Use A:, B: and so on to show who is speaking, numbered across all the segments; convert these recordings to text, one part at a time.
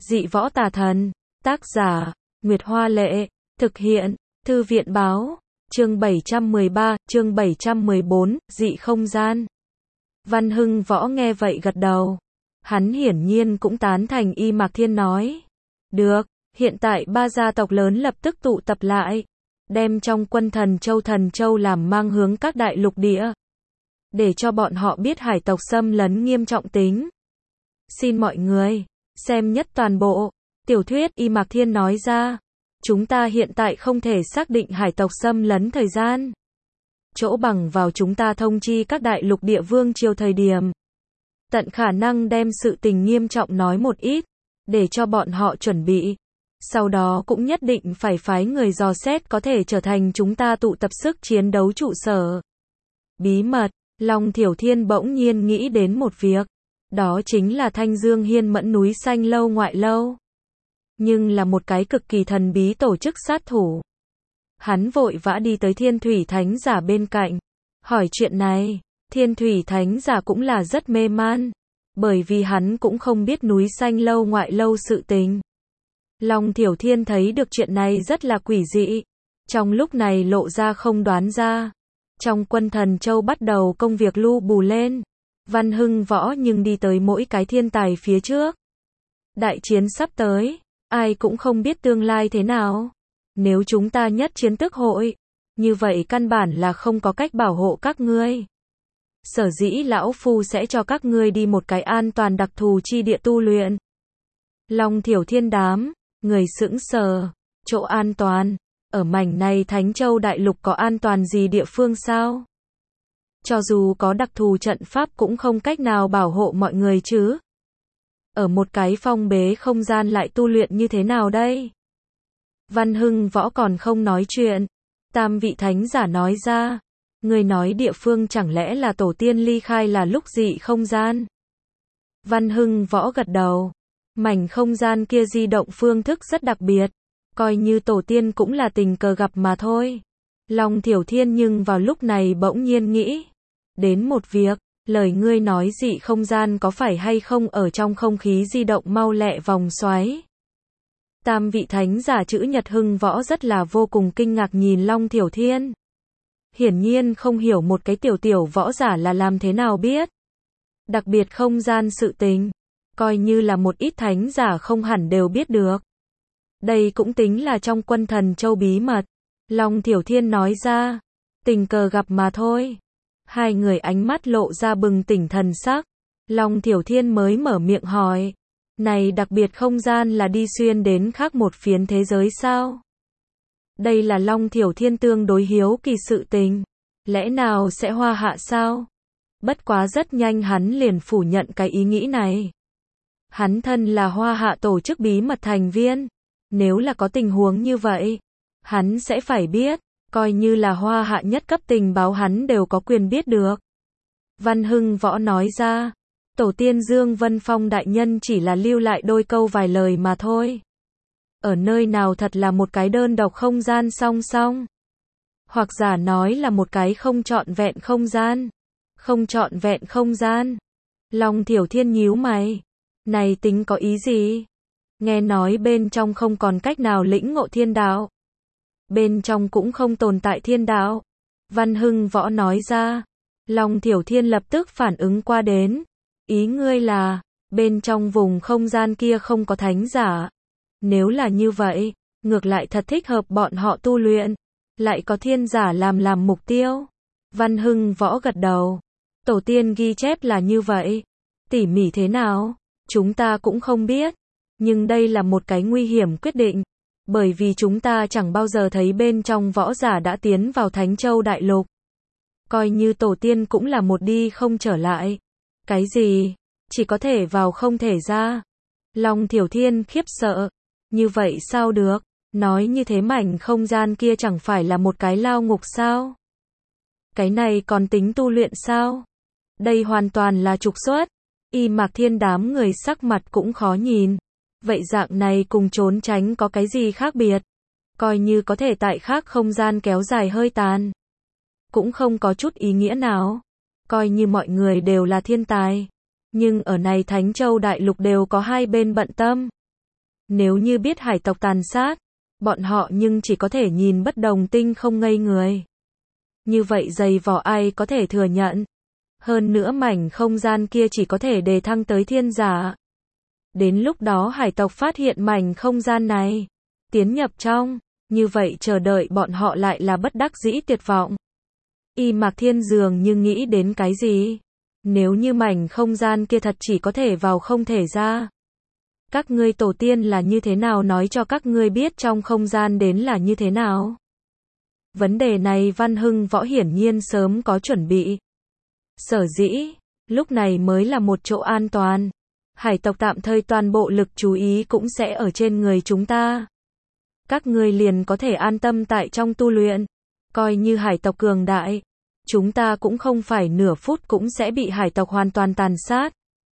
A: Dị võ tà thần. Tác giả, Nguyệt Hoa Lệ. Thực hiện, Thư viện Báo. Chương 713, chương 714, dị không gian. Văn Hưng Võ nghe vậy gật đầu. Hắn hiển nhiên cũng tán thành Y Mạc Thiên nói. Được, hiện tại ba gia tộc lớn lập tức tụ tập lại. Đem trong quân Thần Châu làm mang hướng các đại lục địa. Để cho bọn họ biết hải tộc xâm lấn nghiêm trọng tính. Xin mọi người, xem nhất toàn bộ. Tiểu thuyết Y Mạc Thiên nói ra. Chúng ta hiện tại không thể xác định hải tộc xâm lấn thời gian. Chỗ bằng vào chúng ta thông chi các đại lục địa vương triều thời điểm. Tận khả năng đem sự tình nghiêm trọng nói một ít. Để cho bọn họ chuẩn bị. Sau đó cũng nhất định phải phái người dò xét có thể trở thành chúng ta tụ tập sức chiến đấu trụ sở. Bí mật, Long Thiểu Thiên bỗng nhiên nghĩ đến một việc. Đó chính là Thanh Dương Hiên Mẫn núi xanh lâu ngoại lâu. Nhưng là một cái cực kỳ thần bí tổ chức sát thủ. Hắn vội vã đi tới Thiên Thủy Thánh Giả bên cạnh. Hỏi chuyện này, Thiên Thủy Thánh Giả cũng là rất mê man. Bởi vì hắn cũng không biết núi xanh lâu ngoại lâu sự tình. Long Thiểu Thiên thấy được chuyện này rất là quỷ dị. Trong lúc này lộ ra không đoán ra. Trong quân Thần Châu bắt đầu công việc lu bù lên. Văn Hưng Võ nhưng đi tới mỗi cái thiên tài phía trước. Đại chiến sắp tới. Ai cũng không biết tương lai thế nào. Nếu chúng ta nhất chiến tức hội. Như vậy căn bản là không có cách bảo hộ các ngươi. Sở dĩ lão phu sẽ cho các ngươi đi một cái an toàn đặc thù chi địa tu luyện. Long Thiểu Thiên đám. Người sững sờ. Chỗ an toàn. Ở mảnh này Thánh Châu Đại Lục có an toàn gì địa phương sao? Cho dù có đặc thù trận pháp cũng không cách nào bảo hộ mọi người chứ. Ở một cái phong bế không gian lại tu luyện như thế nào đây? Văn Hưng Võ còn không nói chuyện. Tam vị thánh giả nói ra. Người nói địa phương chẳng lẽ là tổ tiên ly khai là lúc dị không gian? Văn Hưng Võ gật đầu. Mảnh không gian kia di động phương thức rất đặc biệt. Coi như tổ tiên cũng là tình cờ gặp mà thôi. Long Thiểu Thiên nhưng vào lúc này bỗng nhiên nghĩ. Đến một việc, lời ngươi nói dị không gian có phải hay không ở trong không khí di động mau lẹ vòng xoáy. Tam vị thánh giả chữ Nhật Hưng Võ rất là vô cùng kinh ngạc nhìn Long Thiểu Thiên. Hiển nhiên không hiểu một cái tiểu võ giả là làm thế nào biết. Đặc biệt không gian sự tình. Coi như là một ít thánh giả không hẳn đều biết được. Đây cũng tính là trong quân Thần Châu bí mật. Long Thiểu Thiên nói ra. Tình cờ gặp mà thôi. Hai người ánh mắt lộ ra bừng tỉnh thần sắc. Long Thiểu Thiên mới mở miệng hỏi. Này đặc biệt không gian là đi xuyên đến khác một phiến thế giới sao? Đây là Long Thiểu Thiên tương đối hiếu kỳ sự tình. Lẽ nào sẽ hoa hạ sao? Bất quá rất nhanh hắn liền phủ nhận cái ý nghĩ này. Hắn thân là hoa hạ tổ chức bí mật thành viên. Nếu là có tình huống như vậy, hắn sẽ phải biết. Coi như là hoa hạ nhất cấp tình báo hắn đều có quyền biết được. Văn Hưng Võ nói ra. Tổ tiên Dương Vân Phong đại nhân chỉ là lưu lại đôi câu vài lời mà thôi. Ở nơi nào thật là một cái đơn độc không gian song song. Hoặc giả nói là một cái không trọn vẹn không gian. Không trọn vẹn không gian. Long Thiểu Thiên nhíu mày. Này tính có ý gì? Nghe nói bên trong không còn cách nào lĩnh ngộ thiên đạo. Bên trong cũng không tồn tại thiên đạo. Văn Hưng Võ nói ra. Long Thiểu Thiên lập tức phản ứng qua đến. Ý ngươi là, bên trong vùng không gian kia không có thánh giả. Nếu là như vậy, ngược lại thật thích hợp bọn họ tu luyện. Lại có thiên giả làm mục tiêu. Văn Hưng Võ gật đầu. Tổ tiên ghi chép là như vậy. Tỉ mỉ thế nào? Chúng ta cũng không biết. Nhưng đây là một cái nguy hiểm quyết định. Bởi vì chúng ta chẳng bao giờ thấy bên trong võ giả đã tiến vào Thánh Châu Đại Lục. Coi như tổ tiên cũng là một đi không trở lại. Cái gì? Chỉ có thể vào không thể ra. Long Thiểu Thiên khiếp sợ. Như vậy sao được? Nói như thế mảnh không gian kia chẳng phải là một cái lao ngục sao? Cái này còn tính tu luyện sao? Đây hoàn toàn là trục xuất. Y Mạc Thiên đám người sắc mặt cũng khó nhìn. Vậy dạng này cùng trốn tránh có cái gì khác biệt? Coi như có thể tại khác không gian kéo dài hơi tàn. Cũng không có chút ý nghĩa nào. Coi như mọi người đều là thiên tài. Nhưng ở này Thánh Châu Đại Lục đều có hai bên bận tâm. Nếu như biết hải tộc tàn sát, bọn họ nhưng chỉ có thể nhìn bất đồng tinh không ngây người. Như vậy dày vò ai có thể thừa nhận. Hơn nữa mảnh không gian kia chỉ có thể đề thăng tới thiên giả. Đến lúc đó hải tộc phát hiện mảnh không gian này, tiến nhập trong, như vậy chờ đợi bọn họ lại là bất đắc dĩ tuyệt vọng. Y Mạc Thiên dường như nghĩ đến cái gì? Nếu như mảnh không gian kia thật chỉ có thể vào không thể ra. Các ngươi tổ tiên là như thế nào nói cho các ngươi biết trong không gian đến là như thế nào? Vấn đề này Văn Hưng Võ hiển nhiên sớm có chuẩn bị. Sở dĩ, lúc này mới là một chỗ an toàn. Hải tộc tạm thời toàn bộ lực chú ý cũng sẽ ở trên người chúng ta. Các ngươi liền có thể an tâm tại trong tu luyện. Coi như hải tộc cường đại, chúng ta cũng không phải nửa phút cũng sẽ bị hải tộc hoàn toàn tàn sát.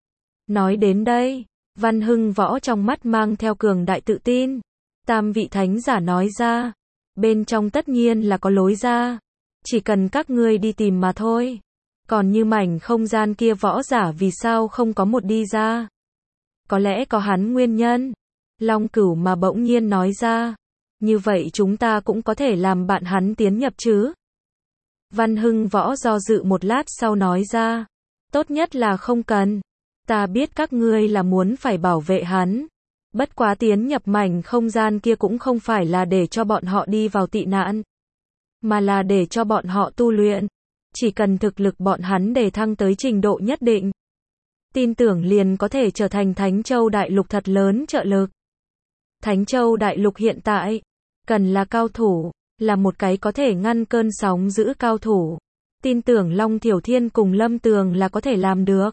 A: Nói đến đây, Văn Hưng Võ trong mắt mang theo cường đại tự tin. Tam vị thánh giả nói ra, bên trong tất nhiên là có lối ra. Chỉ cần các ngươi đi tìm mà thôi. Còn như mảnh không gian kia võ giả vì sao không có một đi ra? Có lẽ có hắn nguyên nhân. Long Cửu mà bỗng nhiên nói ra. Như vậy chúng ta cũng có thể làm bạn hắn tiến nhập chứ? Văn Hưng Võ do dự một lát sau nói ra. Tốt nhất là không cần. Ta biết các ngươi là muốn phải bảo vệ hắn. Bất quá tiến nhập mảnh không gian kia cũng không phải là để cho bọn họ đi vào tị nạn. Mà là để cho bọn họ tu luyện. Chỉ cần thực lực bọn hắn đề thăng tới trình độ nhất định. Tin tưởng liền có thể trở thành Thánh Châu Đại Lục thật lớn trợ lực. Thánh Châu Đại Lục hiện tại, cần là cao thủ, là một cái có thể ngăn cơn sóng dữ cao thủ. Tin tưởng Long Thiểu Thiên cùng Lâm Tường là có thể làm được.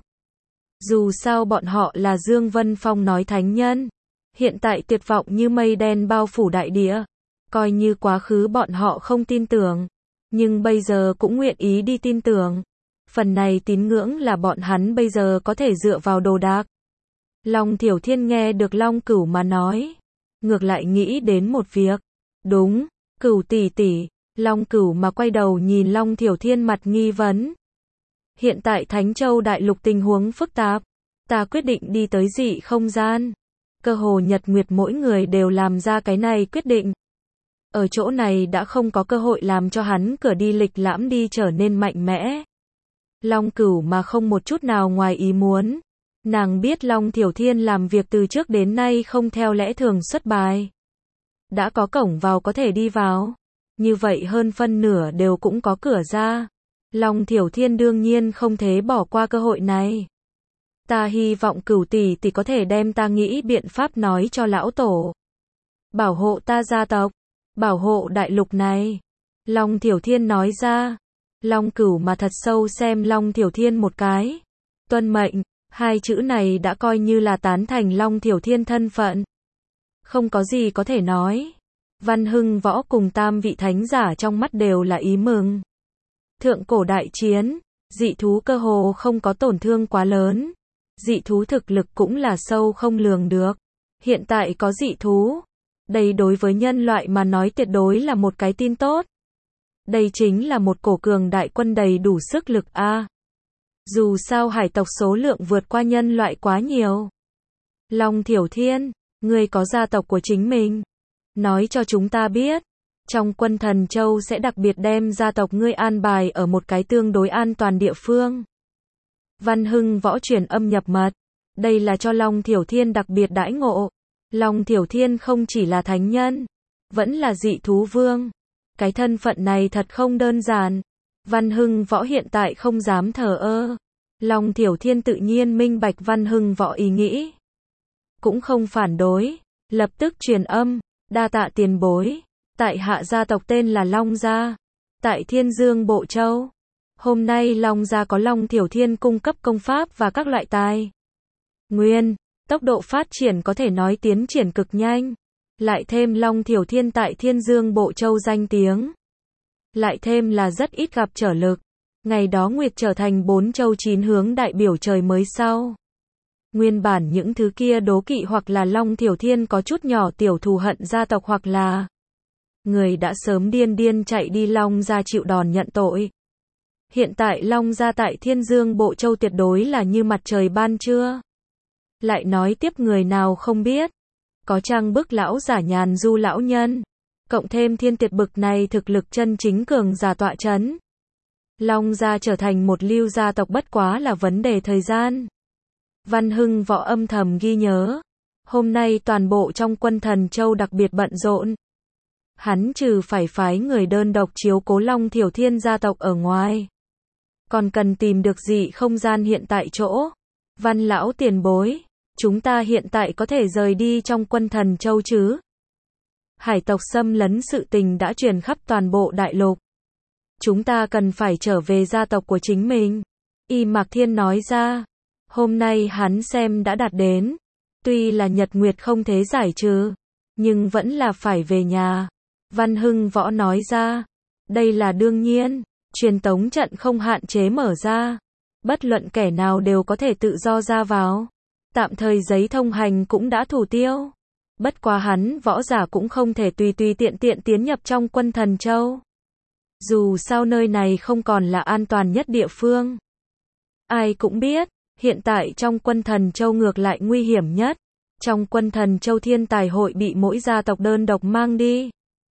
A: Dù sao bọn họ là Dương Vân Phong nói thánh nhân. Hiện tại tuyệt vọng như mây đen bao phủ đại địa. Coi như quá khứ bọn họ không tin tưởng. Nhưng bây giờ cũng nguyện ý đi tin tưởng. Phần này tín ngưỡng là bọn hắn bây giờ có thể dựa vào đồ đạc. Long Thiểu Thiên nghe được Long Cửu mà nói. Ngược lại nghĩ đến một việc. Đúng, Cửu tỷ tỷ. Long Cửu mà quay đầu nhìn Long Thiểu Thiên mặt nghi vấn. Hiện tại Thánh Châu Đại Lục tình huống phức tạp. Ta quyết định đi tới dị không gian. Cơ hồ Nhật Nguyệt mỗi người đều làm ra cái này quyết định. Ở chỗ này đã không có cơ hội làm cho hắn cửa đi lịch lãm đi trở nên mạnh mẽ. Long Cửu mà không một chút nào ngoài ý muốn. Nàng biết Long Thiểu Thiên làm việc từ trước đến nay không theo lẽ thường xuất bài. Đã có cổng vào có thể đi vào. Như vậy hơn phân nửa đều cũng có cửa ra. Long Thiểu Thiên đương nhiên không thể bỏ qua cơ hội này. Ta hy vọng Cửu tỷ tỷ có thể đem ta nghĩ biện pháp nói cho lão tổ. Bảo hộ ta gia tộc. Bảo hộ đại lục này. Long Thiểu Thiên nói ra. Long Cửu mà thật sâu xem Long Thiểu Thiên một cái. Tuân mệnh, hai chữ này đã coi như là tán thành Long Thiểu Thiên thân phận. Không có gì có thể nói. Văn Hưng Võ cùng tam vị thánh giả trong mắt đều là ý mừng. Thượng cổ đại chiến, dị thú cơ hồ không có tổn thương quá lớn. Dị thú thực lực cũng là sâu không lường được. Hiện tại có dị thú. Đây đối với nhân loại mà nói tuyệt đối là một cái tin tốt. Đây chính là một cổ cường đại quân đầy đủ sức lực a. Dù sao hải tộc số lượng vượt qua nhân loại quá nhiều. Long Thiểu Thiên, ngươi có gia tộc của chính mình. Nói cho chúng ta biết. Trong quân Thần Châu sẽ đặc biệt đem gia tộc ngươi an bài ở một cái tương đối an toàn địa phương. Văn Hưng Võ truyền âm nhập mật. Đây là cho Long Thiểu Thiên đặc biệt đãi ngộ. Long Thiểu Thiên không chỉ là thánh nhân, vẫn là dị thú vương. Cái thân phận này thật không đơn giản. Văn Hưng Võ hiện tại không dám thờ ơ. Long Thiểu Thiên tự nhiên minh bạch Văn Hưng Võ ý nghĩ. Cũng không phản đối. Lập tức truyền âm. Đa tạ tiền bối. Tại hạ gia tộc tên là Long Gia. Tại Thiên Dương Bộ Châu. Hôm nay Long Gia có Long Thiểu Thiên cung cấp công pháp và các loại tài nguyên. Tốc độ phát triển có thể nói tiến triển cực nhanh. Lại thêm Long Thiểu Thiên tại Thiên Dương Bộ Châu danh tiếng. Lại thêm là rất ít gặp trở lực. Ngày đó Nguyệt trở thành 4 châu 9 hướng đại biểu trời mới sau. Nguyên bản những thứ kia đố kỵ hoặc là Long Thiểu Thiên có chút nhỏ tiểu thù hận gia tộc hoặc là người đã sớm điên điên chạy đi Long Gia chịu đòn nhận tội. Hiện tại Long Gia tại Thiên Dương Bộ Châu tuyệt đối là như mặt trời ban trưa. Lại nói tiếp người nào không biết. có trang bức lão giả nhàn du lão nhân, cộng thêm thiên tiệt bực này thực lực chân chính cường giả tọa chấn. Long gia trở thành một lưu gia tộc bất quá là vấn đề thời gian. Văn Hưng Võ âm thầm ghi nhớ. Hôm nay toàn bộ trong quân Thần Châu đặc biệt bận rộn. Hắn trừ phải phái người đơn độc chiếu cố Long Thiểu Thiên gia tộc ở ngoài, còn cần tìm được dị không gian hiện tại chỗ. Văn lão tiền bối, chúng ta hiện tại có thể rời đi trong quân Thần Châu chứ? Hải tộc xâm lấn sự tình đã truyền khắp toàn bộ đại lục. Chúng ta cần phải trở về gia tộc của chính mình. Y Mạc Thiên nói ra. Hôm nay hắn xem đã đạt đến. Tuy là nhật nguyệt không thể giải trừ, nhưng vẫn là phải về nhà. Văn Hưng Võ nói ra. Đây là đương nhiên. Truyền tống trận không hạn chế mở ra. Bất luận kẻ nào đều có thể tự do ra vào. Tạm thời giấy thông hành cũng đã thủ tiêu. Bất quá hắn võ giả cũng không thể tùy tùy tiện tiện tiến nhập trong quân Thần Châu. Dù sao nơi này không còn là an toàn nhất địa phương. Ai cũng biết, hiện tại trong quân Thần Châu ngược lại nguy hiểm nhất. Trong quân Thần Châu thiên tài hội bị mỗi gia tộc đơn độc mang đi.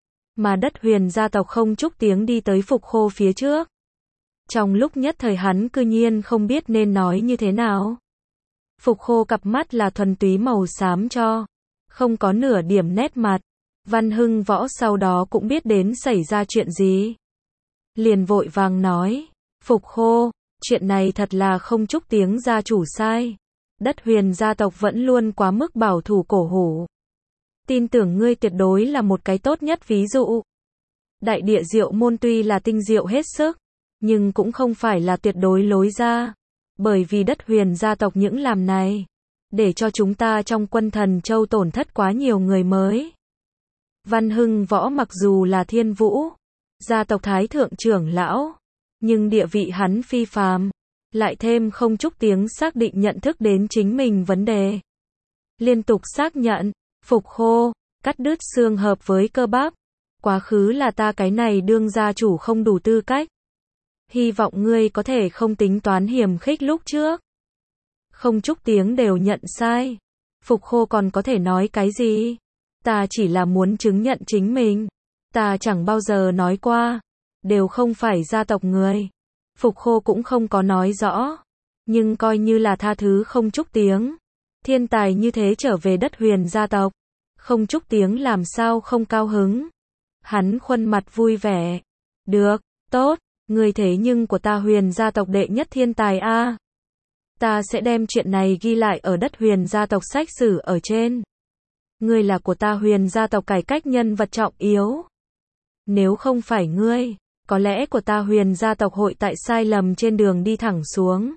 A: Mà Đất Huyền gia tộc không chúc tiếng đi tới Phục Khô phía trước. Trong lúc nhất thời hắn cư nhiên không biết nên nói như thế nào. Phục Khô cặp mắt là thuần túy màu xám cho, không có nửa điểm nét mặt. Văn Hưng Võ sau đó cũng biết đến xảy ra chuyện gì. Liền vội vàng nói, Phục Khô, chuyện này thật là không chúc tiếng gia chủ sai. Đất Huyền gia tộc vẫn luôn quá mức bảo thủ cổ hủ. Tin tưởng ngươi tuyệt đối là một cái tốt nhất ví dụ. Đại địa diệu môn tuy là tinh diệu hết sức, nhưng cũng không phải là tuyệt đối lối ra. Bởi vì Đất Huyền gia tộc những làm này, để cho chúng ta trong quân Thần Châu tổn thất quá nhiều người mới. Văn Hưng Võ mặc dù là Thiên Vũ, gia tộc Thái Thượng trưởng lão, nhưng địa vị hắn phi phàm, lại thêm không chúc tiếng xác định nhận thức đến chính mình vấn đề. Liên tục xác nhận, Phục Khô, cắt đứt xương hợp với cơ bắp. Quá khứ là ta cái này đương gia chủ không đủ tư cách. Hy vọng ngươi có thể không tính toán hiềm khích lúc trước. Không chúc tiếng đều nhận sai. Phục Khô còn có thể nói cái gì? Ta chỉ là muốn chứng nhận chính mình. Ta chẳng bao giờ nói qua. Đều không phải gia tộc người. Phục Khô cũng không có nói rõ. Nhưng coi như là tha thứ không chúc tiếng. Thiên tài như thế trở về Đất Huyền gia tộc. Không chúc tiếng làm sao không cao hứng. Hắn khuôn mặt vui vẻ. Được, tốt, ngươi thế nhưng của ta Huyền gia tộc đệ nhất thiên tài a. Ta sẽ đem chuyện này ghi lại ở Đất Huyền gia tộc sách sử ở trên. Ngươi là của ta Huyền gia tộc cải cách nhân vật trọng yếu. Nếu không phải ngươi, có lẽ của ta Huyền gia tộc hội tại sai lầm trên đường đi thẳng xuống.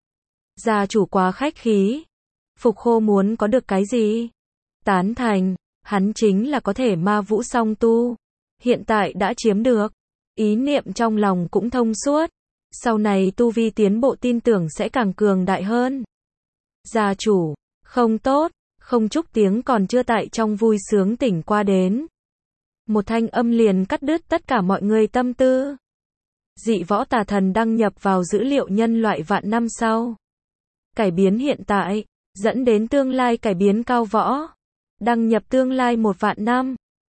A: Gia chủ quá khách khí. Phục Khô muốn có được cái gì? Tán thành, hắn chính là có thể ma vũ song tu. Hiện tại đã chiếm được. Ý niệm trong lòng cũng thông suốt. Sau này tu vi tiến bộ tin tưởng sẽ càng cường đại hơn. Gia chủ, không tốt, không chúc tiếng còn chưa tại trong vui sướng tỉnh qua đến. Một thanh âm liền cắt đứt tất cả mọi người tâm tư. Dị võ tà thần đăng nhập vào dữ liệu nhân loại vạn năm sau. Cải biến hiện tại, dẫn đến tương lai cải biến cao võ. Đăng nhập tương lai 1 vạn năm.